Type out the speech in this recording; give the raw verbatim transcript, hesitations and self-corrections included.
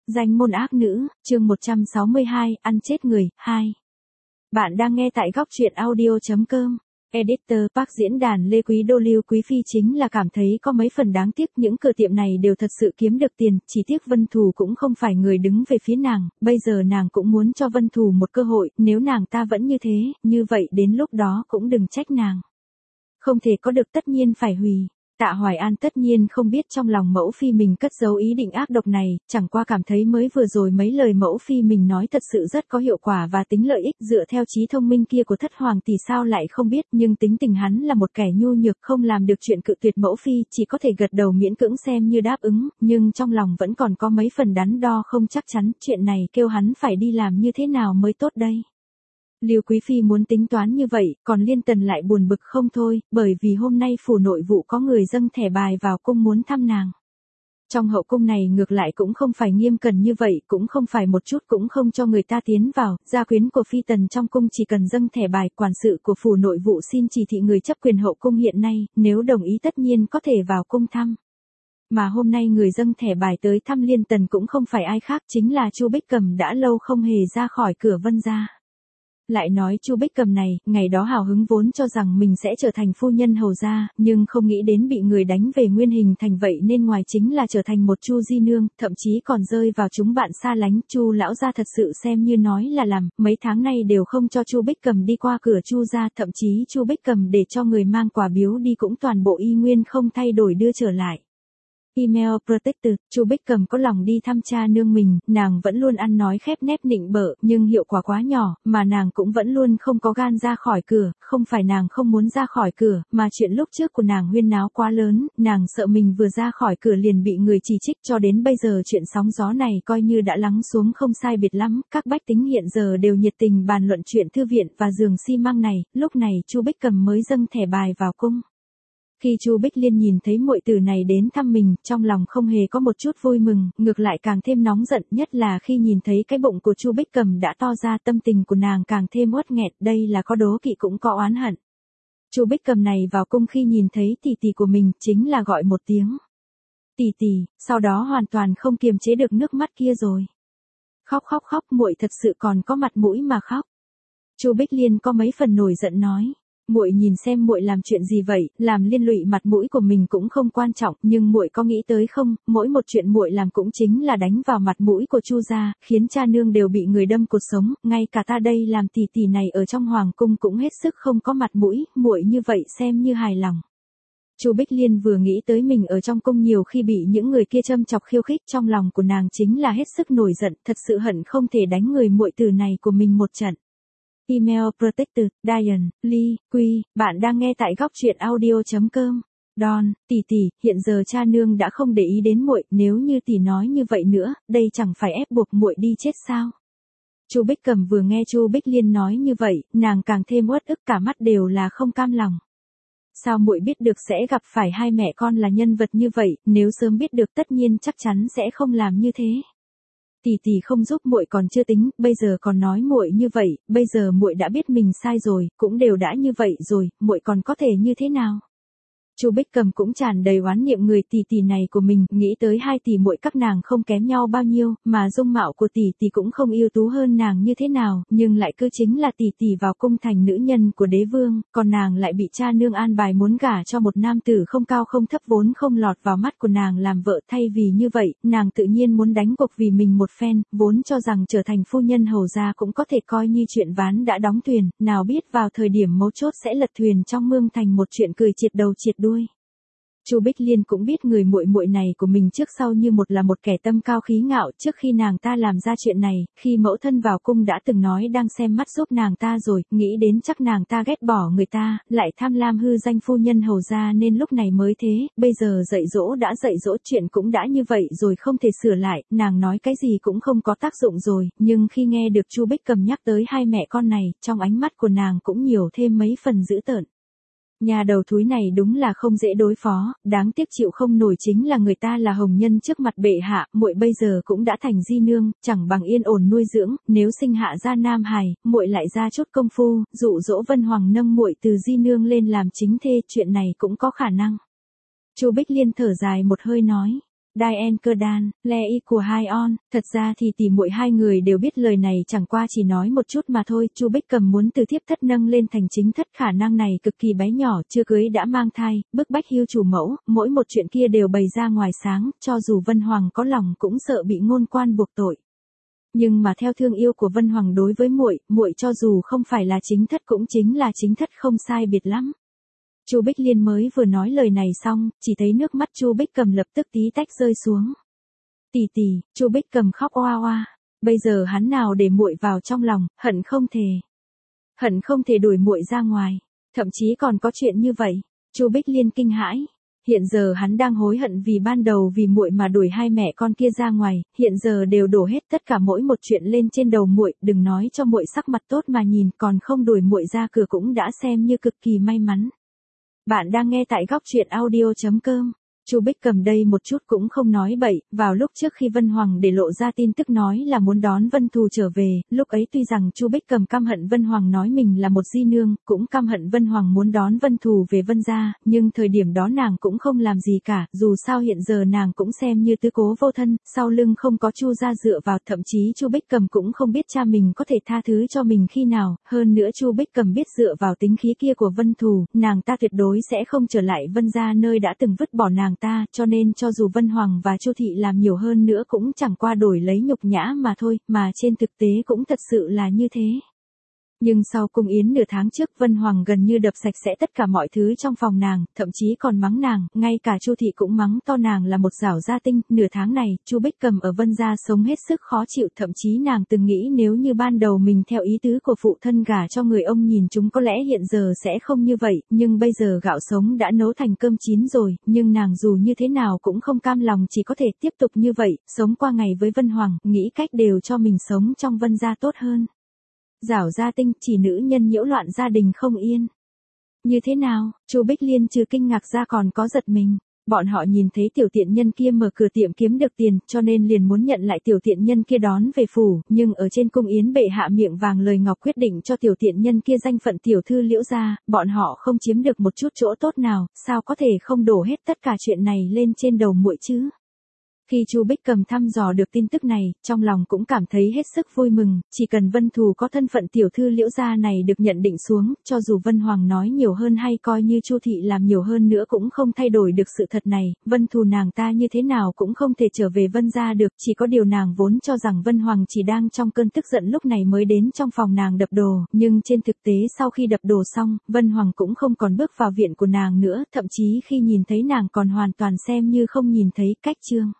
Danh môn ác nữ, chương một trăm sáu mươi hai, ăn chết người, hai. Bạn đang nghe tại góc truyện audio chấm com. Editor Park diễn đàn Lê Quý Đô Lưu Quý Phi chính là cảm thấy có mấy phần đáng tiếc, những cửa tiệm này đều thật sự kiếm được tiền, chỉ tiếc Vân Thù cũng không phải người đứng về phía nàng, bây giờ nàng cũng muốn cho Vân Thù một cơ hội, nếu nàng ta vẫn như thế, như vậy đến lúc đó cũng đừng trách nàng. Không thể có được tất nhiên phải hủy. Tạ Hoài An tất nhiên không biết trong lòng mẫu phi mình cất giấu ý định ác độc này, chẳng qua cảm thấy mới vừa rồi mấy lời mẫu phi mình nói thật sự rất có hiệu quả và tính lợi ích, dựa theo trí thông minh kia của thất hoàng tỷ sao lại không biết, nhưng tính tình hắn là một kẻ nhu nhược, không làm được chuyện cự tuyệt mẫu phi, chỉ có thể gật đầu miễn cưỡng xem như đáp ứng, nhưng trong lòng vẫn còn có mấy phần đắn đo không chắc chắn, chuyện này kêu hắn phải đi làm như thế nào mới tốt đây. Lưu Quý Phi muốn tính toán như vậy, còn Liên Tần lại buồn bực không thôi, bởi vì hôm nay phủ nội vụ có người dâng thẻ bài vào cung muốn thăm nàng. Trong hậu cung này ngược lại cũng không phải nghiêm cẩn như vậy, cũng không phải một chút cũng không cho người ta tiến vào, gia quyến của Phi Tần trong cung chỉ cần dâng thẻ bài, quản sự của phủ nội vụ xin chỉ thị người chấp quyền hậu cung hiện nay, nếu đồng ý tất nhiên có thể vào cung thăm. Mà hôm nay người dâng thẻ bài tới thăm Liên Tần cũng không phải ai khác, chính là Chu Bích Cầm đã lâu không hề ra khỏi cửa Vân gia. Lại nói Chu Bích Cầm này, ngày đó hào hứng vốn cho rằng mình sẽ trở thành phu nhân hầu gia, nhưng không nghĩ đến bị người đánh về nguyên hình thành vậy nên ngoài chính là trở thành một Chu di nương, thậm chí còn rơi vào chúng bạn xa lánh. Chu lão gia thật sự xem như nói là làm, mấy tháng nay đều không cho Chu Bích Cầm đi qua cửa Chu gia, thậm chí Chu Bích Cầm để cho người mang quà biếu đi cũng toàn bộ y nguyên không thay đổi đưa trở lại. Email Protected, Chu Bích Cầm có lòng đi thăm cha nương mình, nàng vẫn luôn ăn nói khép nép nịnh bợ, nhưng hiệu quả quá nhỏ, mà nàng cũng vẫn luôn không có gan ra khỏi cửa, không phải nàng không muốn ra khỏi cửa, mà chuyện lúc trước của nàng huyên náo quá lớn, nàng sợ mình vừa ra khỏi cửa liền bị người chỉ trích, cho đến bây giờ chuyện sóng gió này coi như đã lắng xuống không sai biệt lắm, các bách tính hiện giờ đều nhiệt tình bàn luận chuyện thư viện và giường xi măng này, lúc này Chu Bích Cầm mới dâng thẻ bài vào cung. Khi Chu Bích Liên nhìn thấy muội tử này đến thăm mình, trong lòng không hề có một chút vui mừng, ngược lại càng thêm nóng giận, nhất là khi nhìn thấy cái bụng của Chu Bích Cầm đã to ra, tâm tình của nàng càng thêm uất nghẹt, đây là có đố kỵ cũng có oán hận. Chu Bích Cầm này vào cung khi nhìn thấy tỷ tỷ của mình, chính là gọi một tiếng tỷ tỷ, sau đó hoàn toàn không kiềm chế được nước mắt kia rồi. Khóc khóc khóc, muội thật sự còn có mặt mũi mà khóc. Chu Bích Liên có mấy phần nổi giận nói. Muội nhìn xem muội làm chuyện gì vậy, làm liên lụy mặt mũi của mình cũng không quan trọng, nhưng muội có nghĩ tới không, mỗi một chuyện muội làm cũng chính là đánh vào mặt mũi của Chu gia, khiến cha nương đều bị người đâm cột sống, ngay cả ta đây làm tỷ tỷ này ở trong hoàng cung cũng hết sức không có mặt mũi, muội như vậy xem như hài lòng. Chu Bích Liên vừa nghĩ tới mình ở trong cung nhiều khi bị những người kia châm chọc khiêu khích, trong lòng của nàng chính là hết sức nổi giận, thật sự hận không thể đánh người muội tử này của mình một trận. Email Protected, Diane, Lee, Quy, bạn đang nghe tại góc truyện audio chấm com. Don, tỷ tỷ, hiện giờ cha nương đã không để ý đến muội, nếu như tỷ nói như vậy nữa, đây chẳng phải ép buộc muội đi chết sao? Chu Bích Cầm vừa nghe Chu Bích Liên nói như vậy, nàng càng thêm uất ức, cả mắt đều là không cam lòng. Sao muội biết được sẽ gặp phải hai mẹ con là nhân vật như vậy, nếu sớm biết được tất nhiên chắc chắn sẽ không làm như thế. Tỷ tỷ không giúp muội còn chưa tính, bây giờ còn nói muội như vậy, bây giờ muội đã biết mình sai rồi, cũng đều đã như vậy rồi, muội còn có thể như thế nào? Chu Bích Cầm cũng tràn đầy oán niệm người tỷ tỷ này của mình, nghĩ tới hai tỷ muội các nàng không kém nhau bao nhiêu, mà dung mạo của tỷ tỷ cũng không ưu tú hơn nàng như thế nào, nhưng lại cứ chính là tỷ tỷ vào cung thành nữ nhân của đế vương, còn nàng lại bị cha nương an bài muốn gả cho một nam tử không cao không thấp vốn không lọt vào mắt của nàng làm vợ, thay vì như vậy, nàng tự nhiên muốn đánh cuộc vì mình một phen, vốn cho rằng trở thành phu nhân hầu gia cũng có thể coi như chuyện ván đã đóng thuyền, nào biết vào thời điểm mấu chốt sẽ lật thuyền trong mương thành một chuyện cười triệt đầu triệt đuôi. Chu Bích Liên cũng biết người muội muội này của mình trước sau như một là một kẻ tâm cao khí ngạo, trước khi nàng ta làm ra chuyện này, khi mẫu thân vào cung đã từng nói đang xem mắt giúp nàng ta rồi, nghĩ đến chắc nàng ta ghét bỏ người ta, lại tham lam hư danh phu nhân hầu gia nên lúc này mới thế, bây giờ dạy dỗ đã dạy dỗ, chuyện cũng đã như vậy rồi không thể sửa lại, nàng nói cái gì cũng không có tác dụng rồi, nhưng khi nghe được Chu Bích Cầm nhắc tới hai mẹ con này, trong ánh mắt của nàng cũng nhiều thêm mấy phần dữ tợn. Nhà đầu thúi này đúng là không dễ đối phó, đáng tiếc chịu không nổi chính là người ta là hồng nhân trước mặt bệ hạ, muội bây giờ cũng đã thành di nương, chẳng bằng yên ổn nuôi dưỡng, nếu sinh hạ ra nam hài, muội lại ra chút công phu, dụ dỗ Vân Hoàng nâng muội từ di nương lên làm chính thê, chuyện này cũng có khả năng. Chu Bích Liên thở dài một hơi nói. Diane Curdan, Lei của Hai On, thật ra thì tỉ muội hai người đều biết lời này chẳng qua chỉ nói một chút mà thôi, Chu Bích Cầm muốn từ thiếp thất nâng lên thành chính thất khả năng này cực kỳ bé nhỏ, chưa cưới đã mang thai, bức bách hưu chủ mẫu, mỗi một chuyện kia đều bày ra ngoài sáng, cho dù Vân Hoàng có lòng cũng sợ bị ngôn quan buộc tội. Nhưng mà theo thương yêu của Vân Hoàng đối với muội, muội cho dù không phải là chính thất cũng chính là chính thất không sai biệt lắm. Chu Bích Liên mới vừa nói lời này xong, chỉ thấy nước mắt Chu Bích Cầm lập tức tí tách rơi xuống. Tỷ tỷ, Chu Bích Cầm khóc oa oa, bây giờ hắn nào để muội vào trong lòng, hận không thể. Hận không thể đuổi muội ra ngoài, thậm chí còn có chuyện như vậy. Chu Bích Liên kinh hãi. Hiện giờ hắn đang hối hận vì ban đầu vì muội mà đuổi hai mẹ con kia ra ngoài, hiện giờ đều đổ hết tất cả mỗi một chuyện lên trên đầu muội, đừng nói cho muội sắc mặt tốt mà nhìn, còn không đuổi muội ra cửa cũng đã xem như cực kỳ may mắn. Bạn đang nghe tại góc truyện audio chấm com. Chu Bích Cầm đây một chút cũng không nói bậy, vào lúc trước khi Vân Hoàng để lộ ra tin tức nói là muốn đón Vân Thù trở về, lúc ấy tuy rằng Chu Bích Cầm căm hận Vân Hoàng nói mình là một di nương, cũng căm hận Vân Hoàng muốn đón Vân Thù về Vân gia, nhưng thời điểm đó nàng cũng không làm gì cả, dù sao hiện giờ nàng cũng xem như tứ cố vô thân, sau lưng không có Chu gia dựa vào, thậm chí Chu Bích Cầm cũng không biết cha mình có thể tha thứ cho mình khi nào, hơn nữa Chu Bích Cầm biết dựa vào tính khí kia của Vân Thù, nàng ta tuyệt đối sẽ không trở lại Vân gia nơi đã từng vứt bỏ nàng ta, cho nên cho dù Vân Hoàng và Chu thị làm nhiều hơn nữa cũng chẳng qua đổi lấy nhục nhã mà thôi, mà trên thực tế cũng thật sự là như thế. Nhưng sau cung yến nửa tháng trước, Vân Hoàng gần như đập sạch sẽ tất cả mọi thứ trong phòng nàng, thậm chí còn mắng nàng, ngay cả Chu thị cũng mắng to nàng là một giảo gia tinh. Nửa tháng này, Chu Bích Cầm ở Vân gia sống hết sức khó chịu, thậm chí nàng từng nghĩ nếu như ban đầu mình theo ý tứ của phụ thân gả cho người ông nhìn chúng có lẽ hiện giờ sẽ không như vậy, nhưng bây giờ gạo sống đã nấu thành cơm chín rồi, nhưng nàng dù như thế nào cũng không cam lòng chỉ có thể tiếp tục như vậy, sống qua ngày với Vân Hoàng, nghĩ cách đều cho mình sống trong Vân gia tốt hơn. Giảo gia tinh, chỉ nữ nhân nhiễu loạn gia đình không yên. Như thế nào, Chu Bích Liên trừ kinh ngạc ra còn có giật mình. Bọn họ nhìn thấy tiểu tiện nhân kia mở cửa tiệm kiếm được tiền, cho nên liền muốn nhận lại tiểu tiện nhân kia đón về phủ, nhưng ở trên cung yến bệ hạ miệng vàng lời ngọc quyết định cho tiểu tiện nhân kia danh phận tiểu thư Liễu gia, bọn họ không chiếm được một chút chỗ tốt nào, sao có thể không đổ hết tất cả chuyện này lên trên đầu muội chứ? Khi Chu Bích Cầm thăm dò được tin tức này, trong lòng cũng cảm thấy hết sức vui mừng, chỉ cần Vân Thù có thân phận tiểu thư Liễu gia này được nhận định xuống, cho dù Vân Hoàng nói nhiều hơn hay coi như Chu thị làm nhiều hơn nữa cũng không thay đổi được sự thật này, Vân Thù nàng ta như thế nào cũng không thể trở về Vân gia được, chỉ có điều nàng vốn cho rằng Vân Hoàng chỉ đang trong cơn tức giận lúc này mới đến trong phòng nàng đập đồ, nhưng trên thực tế sau khi đập đồ xong, Vân Hoàng cũng không còn bước vào viện của nàng nữa, thậm chí khi nhìn thấy nàng còn hoàn toàn xem như không nhìn thấy. Cách chương